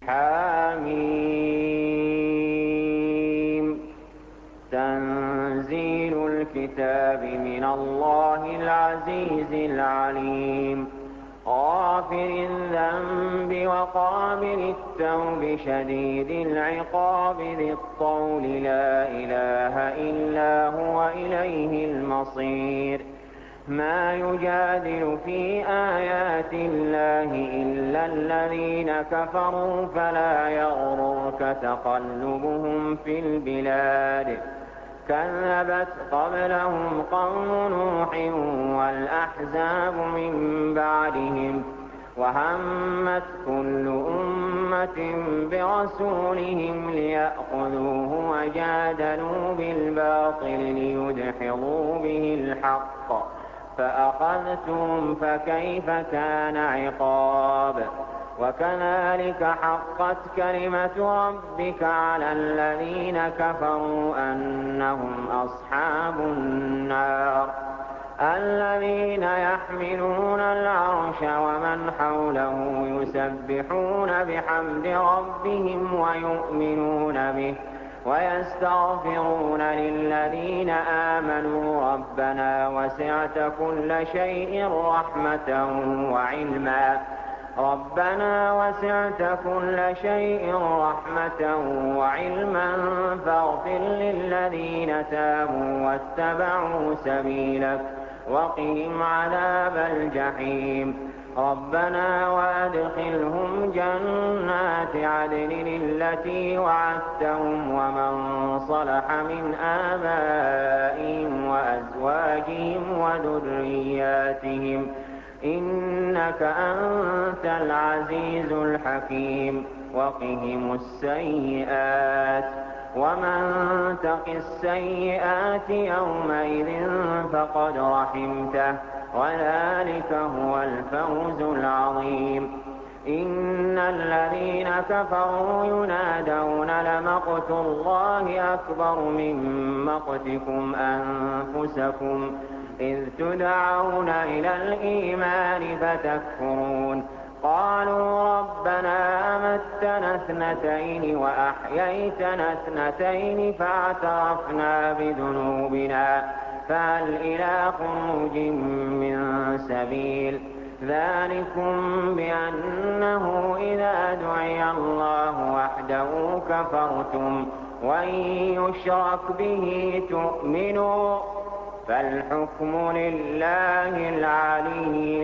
حميم تنزيل الكتاب من الله العزيز العليم غافر الذنب وقابل التوب شديد العقاب ذي الطول لا إله إلا هو إليه المصير ما يجادل في آيات الله إلا الذين كفروا فلا يغررك تقلبهم في البلاد كذبت قبلهم قوم نوح والأحزاب من بعدهم وهمت كل أمة برسولهم ليأخذوه وجادلوا بالباطل ليدحضوا به الحق فأخذتهم فكيف كان عقاب وكذلك حقت كلمة ربك على الذين كفروا أنهم أصحاب النار الذين يحملون العرش ومن حوله يسبحون بحمد ربهم ويؤمنون به ويستغفرون للذين آمنوا ربنا وسعت كل شيء رحمة وعلما فاغفر للذين تابوا واتبعوا سبيلك وقهم عذاب الجحيم ربنا وأدخلهم جنات عدن التي وعدتهم ومن صلح من آبائهم وأزواجهم وذرياتهم إنك أنت العزيز الحكيم وقهم السيئات ومن تق السيئات يومئذ فقد رحمته وذلك هو الفوز العظيم إن الذين كفروا ينادون لمقت الله أكبر من مقتكم أنفسكم إذ تدعون إلى الإيمان فتكفرون قالوا ربنا أمتنا اثنتين وأحييتنا اثنتين فاعترفنا بذنوبنا فهل إلى خروج من سبيل ذلكم بأنه إذا دعي الله وحده كفرتم وإن يشرك به تؤمنوا فالحكم لله العلي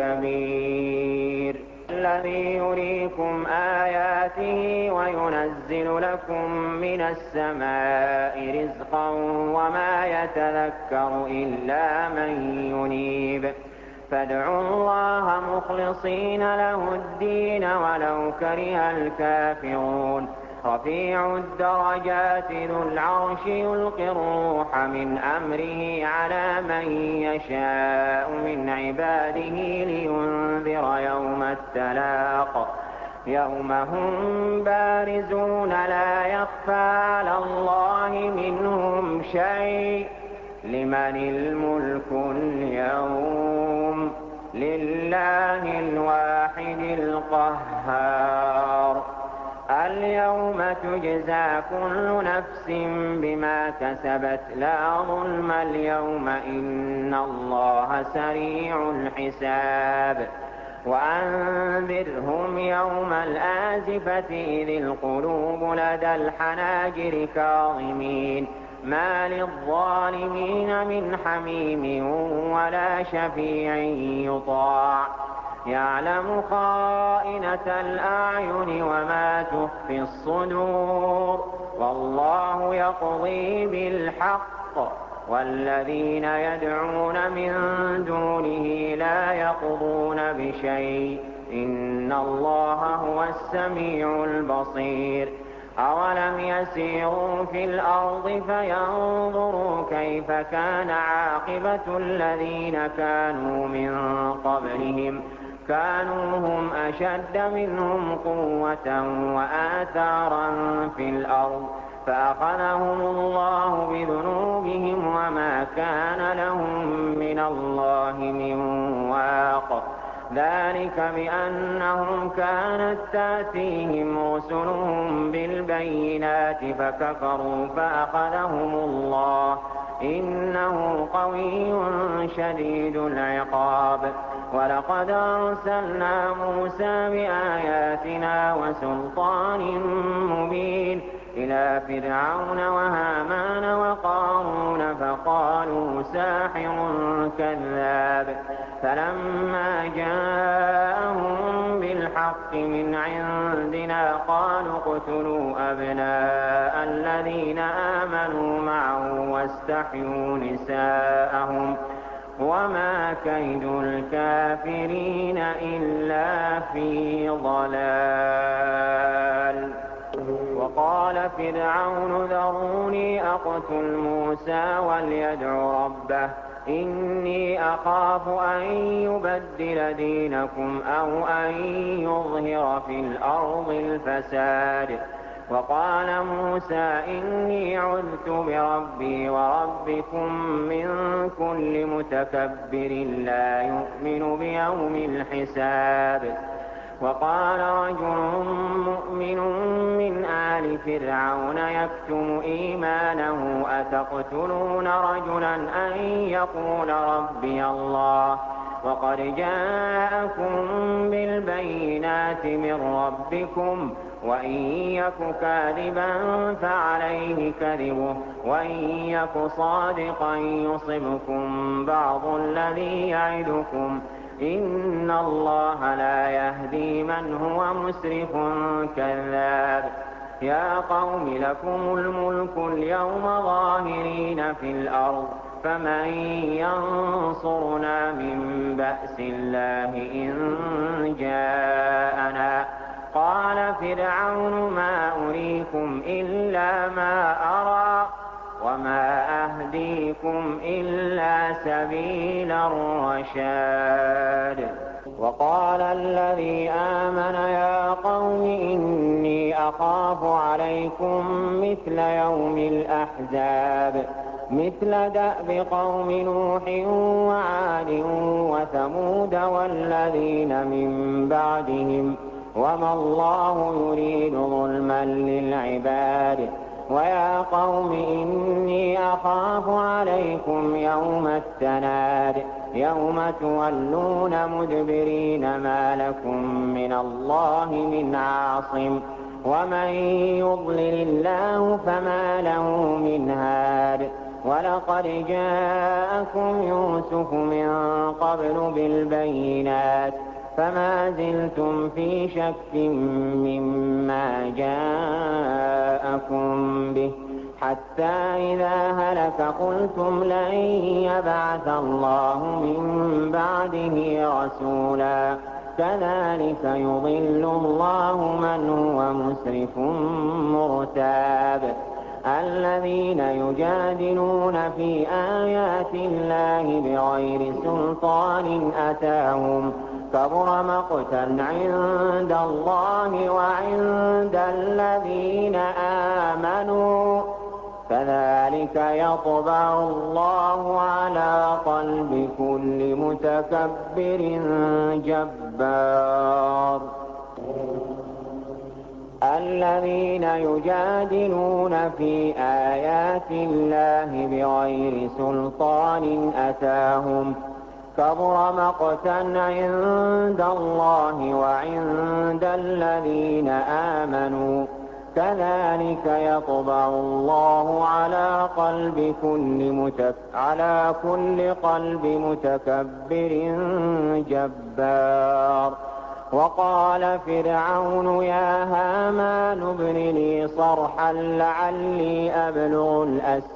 الكبير الذي يريكم آياته وينزل لكم من السماء رزقا وما يتذكر إلا من ينيب فادعوا الله مخلصين له الدين ولو كره الكافرون رفيع الدرجات ذو العرش يلقي الروح من أمره على من يشاء من عباده لينذر يوم التلاق يوم هم بارزون لا يخفى على الله منهم شيء لمن الملك اليوم لله الواحد القهار اليوم تجزى كل نفس بما كسبت لا ظلم اليوم إن الله سريع الحساب وأنذرهم يوم الآزفة إذ القلوب لدى الحناجر كاظمين ما للظالمين من حميم ولا شفيع يطاع يعلم خائنة الأعين وما تخفي الصدور والله يقضي بالحق والذين يدعون من دونه لا يقضون بشيء إن الله هو السميع البصير أولم يسيروا في الأرض فينظروا كيف كان عاقبة الذين كانوا من قبلهم كانوا هم أشد منهم قوة وآثارا في الأرض فأخذهم الله بذنوبهم وما كان لهم من الله من واق ذلك بأنهم كانت تأتيهم رسلهم بالبينات فكفروا فأخذهم الله إنه قوي شديد العقاب ولقد أرسلنا موسى بآياتنا وسلطان مبين إلى فرعون وهامان وقارون فقالوا ساحر كذاب فلما جاءهم بالحق من عندنا قالوا اقتلوا أبناء الذين آمنوا معه واستحيوا نساءهم وما كيد الكافرين إلا في ضلال وقال فرعون ذروني أقتل موسى وليدع ربه إني أخاف أن يبدل دينكم أو أن يظهر في الأرض الفساد وقال موسى إني عذت بربي وربكم من كل متكبر لا يؤمن بيوم الحساب وقال رجل مؤمن من آل فرعون يكتم إيمانه أتقتلون رجلا أن يقول ربي الله وقد جاءكم بالبينات من ربكم وإن يك كاذبا فعليه كذبه وإن يك صادقا يصبكم بعض الذي يعدكم إن الله لا يهدي من هو مسرف كذاب يا قوم لكم الملك اليوم ظاهرين في الأرض فمن ينصرنا من بأس الله إن جاءنا قال فرعون ما أريكم إلا ما أرى وما أهديكم إلا سبيل الرشاد وقال الذي آمن يا قوم إني أخاف عليكم مثل يوم الأحزاب مثل دأب قوم نوح وعاد وثمود والذين من بعدهم وما الله يريد ظلما للعباد ويا قوم إني أخاف عليكم يوم التناد يوم تولون مدبرين ما لكم من الله من عاصم ومن يضلل الله فما له من هاد ولقد جاءكم يوسف من قبل بالبينات فما زلتم في شك مما جاءكم به حتى إذا هلك قلتم لن يبعث الله من بعده رسولا كذلك يضل الله من هو مسرف مرتاب الذين يجادلون في آيات الله بغير سلطان أتاهم كبر مقتا عند الله وعند الذين آمنوا كذلك يطبع الله على قلب كل متكبر جبار الذين يجادلون في آيات الله بغير سلطان أتاهم كبر مقتا عند الله وعند الذين آمنوا كذلك يطبع الله على كل قلب متكبر جبار وقال فرعون يا هامان ابن لي صرحا لعلي أبلغ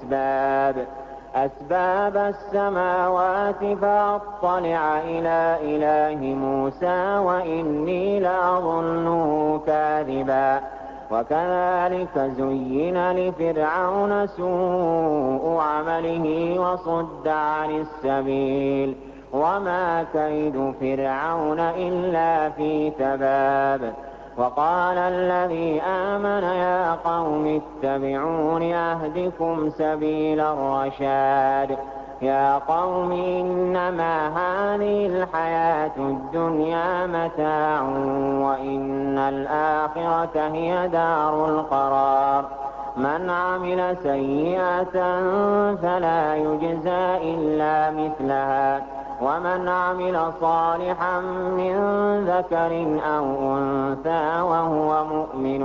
أسباب السماوات فأطلع إلى إله موسى وإني لأظنه كاذبا وكذلك زين لفرعون سوء عمله وصد عن السبيل وما كيد فرعون إلا في تباب وقال الذي آمن يا قوم اتبعون أهدكم سبيل الرشاد يا قوم إنما هذه الحياة الدنيا متاع وإن الآخرة هي دار القرار من عمل سيئة فلا يجزى إلا مثلها ومن عمل صالحا من ذكر أو أنثى وهو مؤمن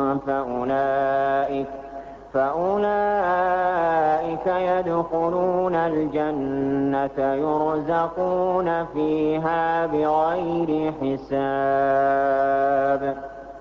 فأولئك يدخلون الجنة يرزقون فيها بغير حساب.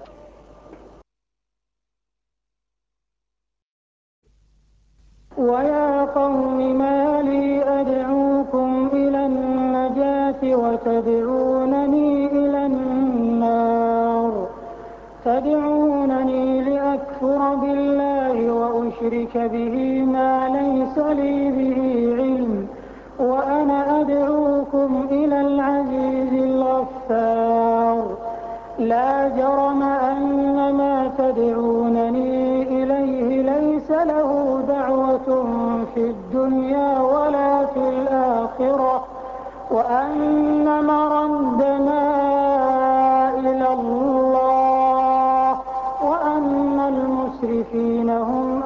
ويا قوم ما لي أدعوكم إلى النجاة وتدعونني إلى النار تدعونني لأكفر بالله وأشرك به ما ليس لي به علم وأنا أدعوكم إلى العزيز الغفار لا جرم أن ما تدعونني إليه ليس له دعوة في الدنيا ولا في الآخرة وأن مردنا إلى الله وأن المسرفين هم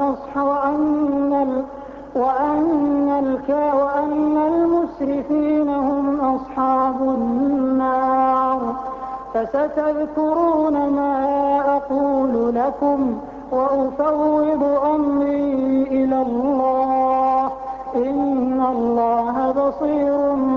أصحاب النار فستذكرون ما أقول لكم وأفوض أمري إلى الله إن الله بصير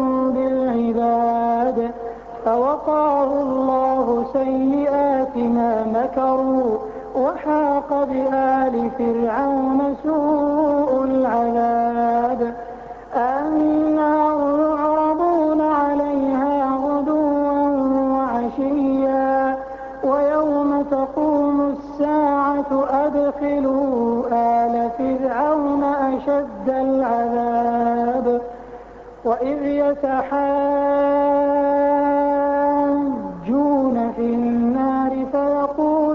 بالعباد فوقاه الله سيئات ما مكروا وحاق بآل فرعون سوء العذاب النار يعرضون عليها غدوا وعشيا ويوم تقوم الساعة أدخلوا آل فرعون أشد العذاب وإذ يتحاجون في النار فيقول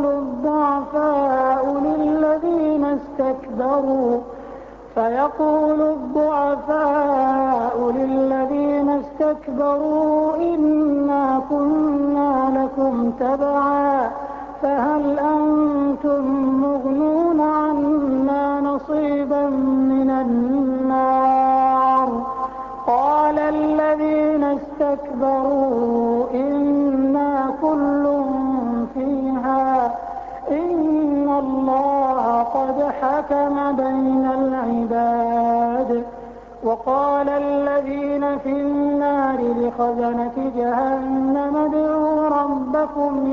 الضعفاء للذين استكبروا إنا كنا لكم تبعا فهل أنتم مغنون عنا نصيبا من النار قال الذين استكبروا إنا كل فيها إن الله قد حكم بين العباد وقال الذين في النار لخزنة جهنم ادعوا ربكم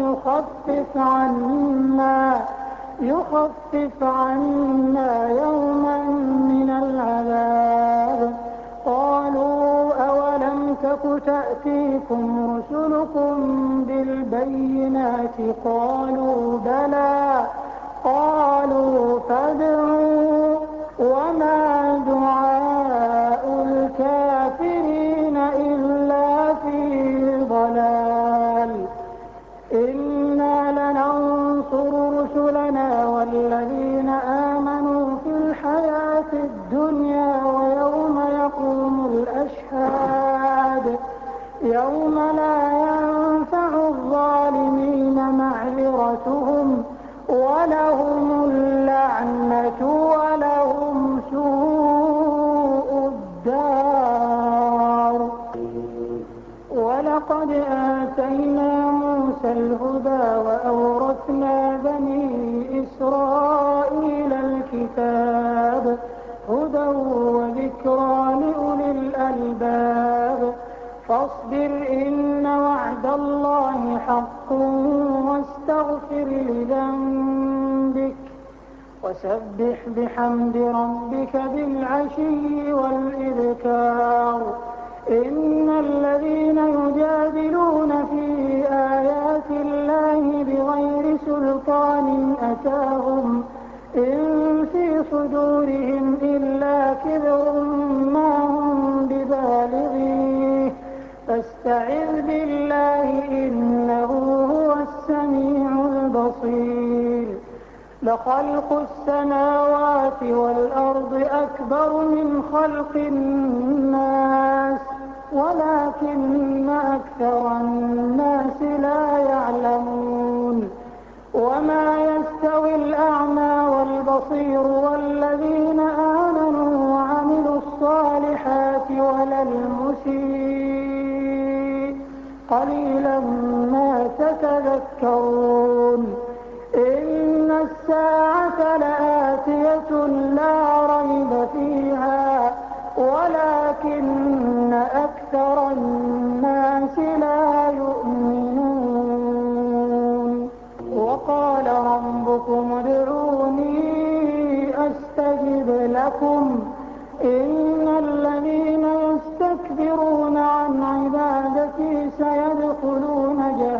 يخفف عنا يوما من العذاب قالوا أولم تك تأتيكم رسلكم بالبينات قالوا بلى قالوا فادعوا وما دعاء الكافرين إلا في ضلال إنا لننصر رسلنا والذين آمنوا في الحياة الدنيا ويوم يقوم الأشهاد يوم لا ينفع الظالمين معذرتهم ولهم اللعنة ولهم سوء الدار ولقد آتينا موسى الهدى وأورثنا بني إسرائيل الكتاب هدى وذكرى لأولي الألباب فاصبر إن وعد الله حق واستغفر لذنبك وسبح بحمد ربك بالعشي والإذكار إن الذين يجادلون في آيات الله بغير سلطان أتاهم إن في صدورهم إلا كبر ما هم ببالغيه فاستعذ بالله إنه هو السميع البصير لخلق السماوات والأرض أكبر من خلق الناس ولكن أكثر الناس لا يعلمون وما يستوي الأعمى والبصير والذين آمنوا وعملوا الصالحات ولا المسيء قليلا ما تتذكرون إن الساعة لآتية لا ريب فيها ولكن أكثر الناس لا يؤمنون وقال ربكم ادعوني أستجب لكم إن الذين يستكبرون عن عبادتي سيدخلون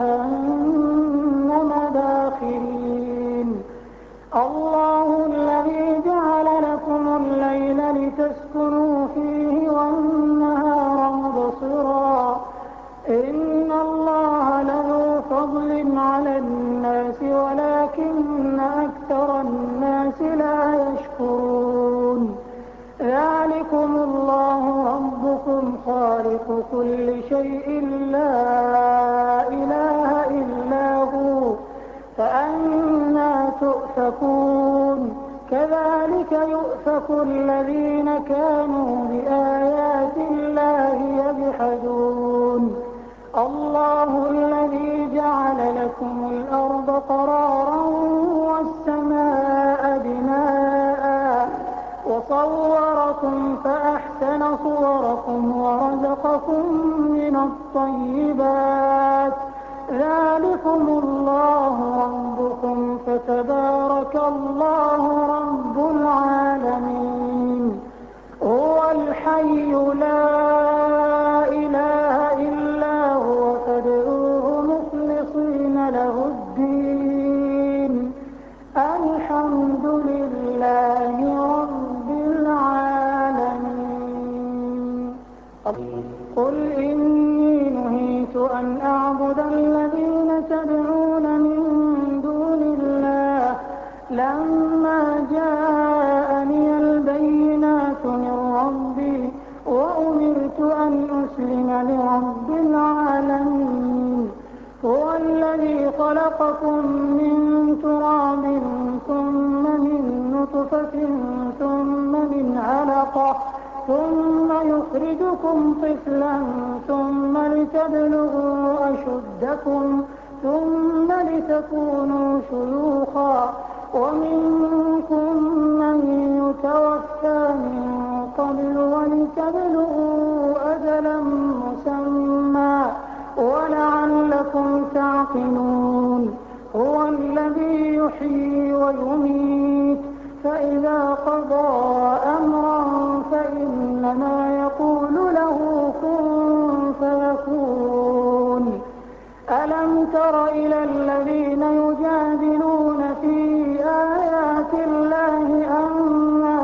جهنم داخرين الله الذي جعل لكم الليل لتسكنوا فيه والنهار مبصرا إن الله له فضل على الناس ولكن أكثر الناس لا يشكرون ذلكم الله ربكم خالق كل شيء لا إله إلا هو فأنى تؤفكون كذلك يؤفك الذين كانوا بآيات الله يجحدون الله الذي جعل لكم الأرض قرارا والسماء بناء وصوركم فأحسن صوركم ورزقكم من الطيبات ذلكم الله ربكم فتبارك الله رب العالمين هو الحي لا إله إلا هو فادعوه مخلصين له الدين الحمد لله رب العالمين قل إني نهيت أن أعبد الذين تدعون من دون الله لما جاءني البينات من ربي وأمرت أن أسلم لرب العالمين هو الذي خلقكم من تراب ثم من نطفة ثم من علقة ثم يخرجكم طفلا ثم لتبلغوا أشدكم ثم لتكونوا شيوخا ومنكم من يتوفى من قبل ولتبلغوا أجلا مسمى ولعلكم تعقلون هو الذي يحيي ويميت فإذا قضى أمرا فإنما يقول له كن فيكون ألم تر إلى الذين يجادلون في آيات الله أنى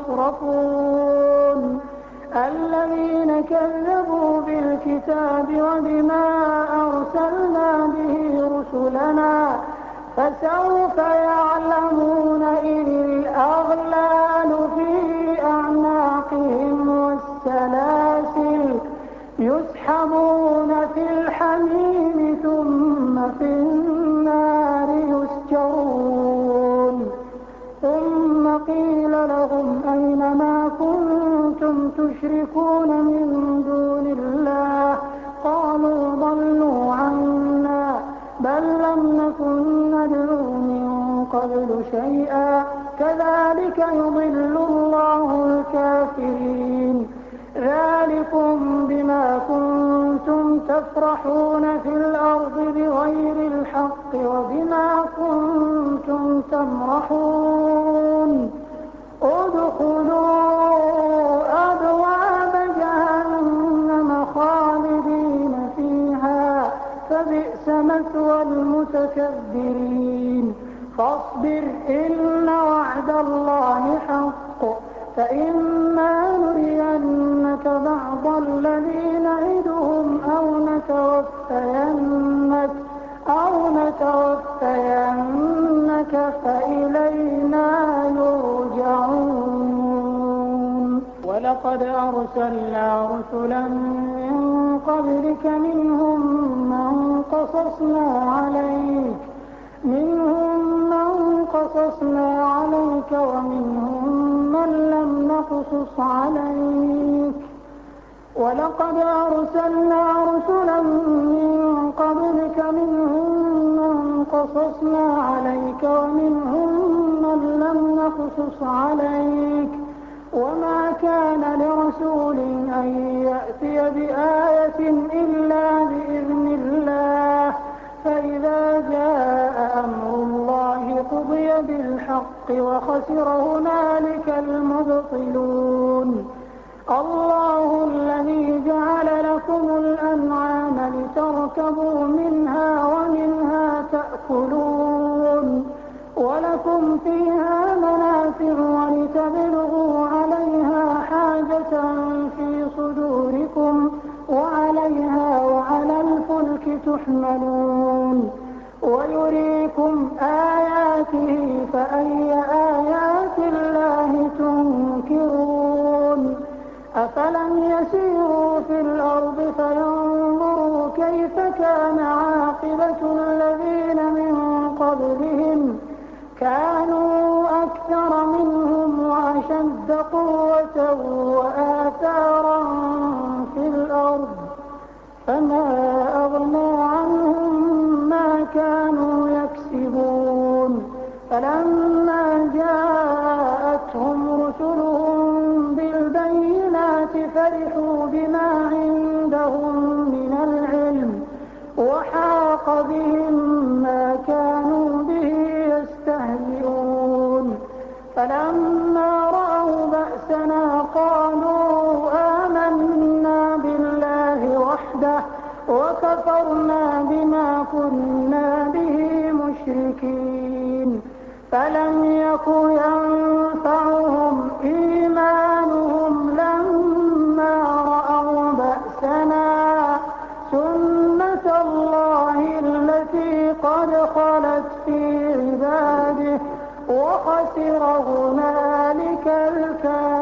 يصرفون الذين كذبوا بالكتاب وبما أرسلنا به رسلنا فسوف يعلمون إذ الأغلال في أعناقهم والسلاسل يسحبون في الحميم ثم في النار يسجرون ثم قيل لهم أين ما كنتم تشركون من دون الله قالوا ضلوا عنا بل لم نكن ندعو من قبل شيئا كذلك يضل الله الكافرين ذلكم بما كنتم تفرحون في الأرض بغير الحق وبما كنتم تمرحون ادخلوا أبواب جهنم خالدين فيها فبئس مثوى المتكبرين فاصبر إن وعد الله حق فإما نرينك بعض الذي نعدهم أو نتوفينك فإلينا ولقد أرسلنا رسلا من قبلك منهم من قصصنا عليك ومنهم من لم نقصص عليك ولقد أرسلنا رسلا من قبلك منهم من قصصنا عليك ومنهم من لم نقصص عليك وما كان لرسول أن يأتي بآية إلا بإذن الله فإذا جاء أمر الله قضي بالحق وخسر هنالك المبطلون الله الذي جعل لكم الأنعام لتركبوا منها ومنها تأكلون ولكم فيها منافع ولتبلغوا عليها حاجة في صدوركم وعليها وعلى الفلك تحملون ويريكم آياته فأي آيات الله تنكرون أفلم يسيروا في الأرض فينظروا كيف كان عاقبة الذين من قبلهم كانوا أكثر منهم وأشد قوة وآثارا في الأرض فما أغنى عنهم ما كانوا يكسبون فلما جاءتهم رسلهم بالبينات فرحوا بما عندهم من العلم وحاق بهم ما كانوا به يستهزئون فلما رأوا بأسنا قالوا آمنا بالله وحده وكفرنا بما كنا به مشركين فلم يك ينفعهم إيمانهم لما رأوا بأسنا سنة الله التي قد خلت في عباده وخسر هنالك الكافرون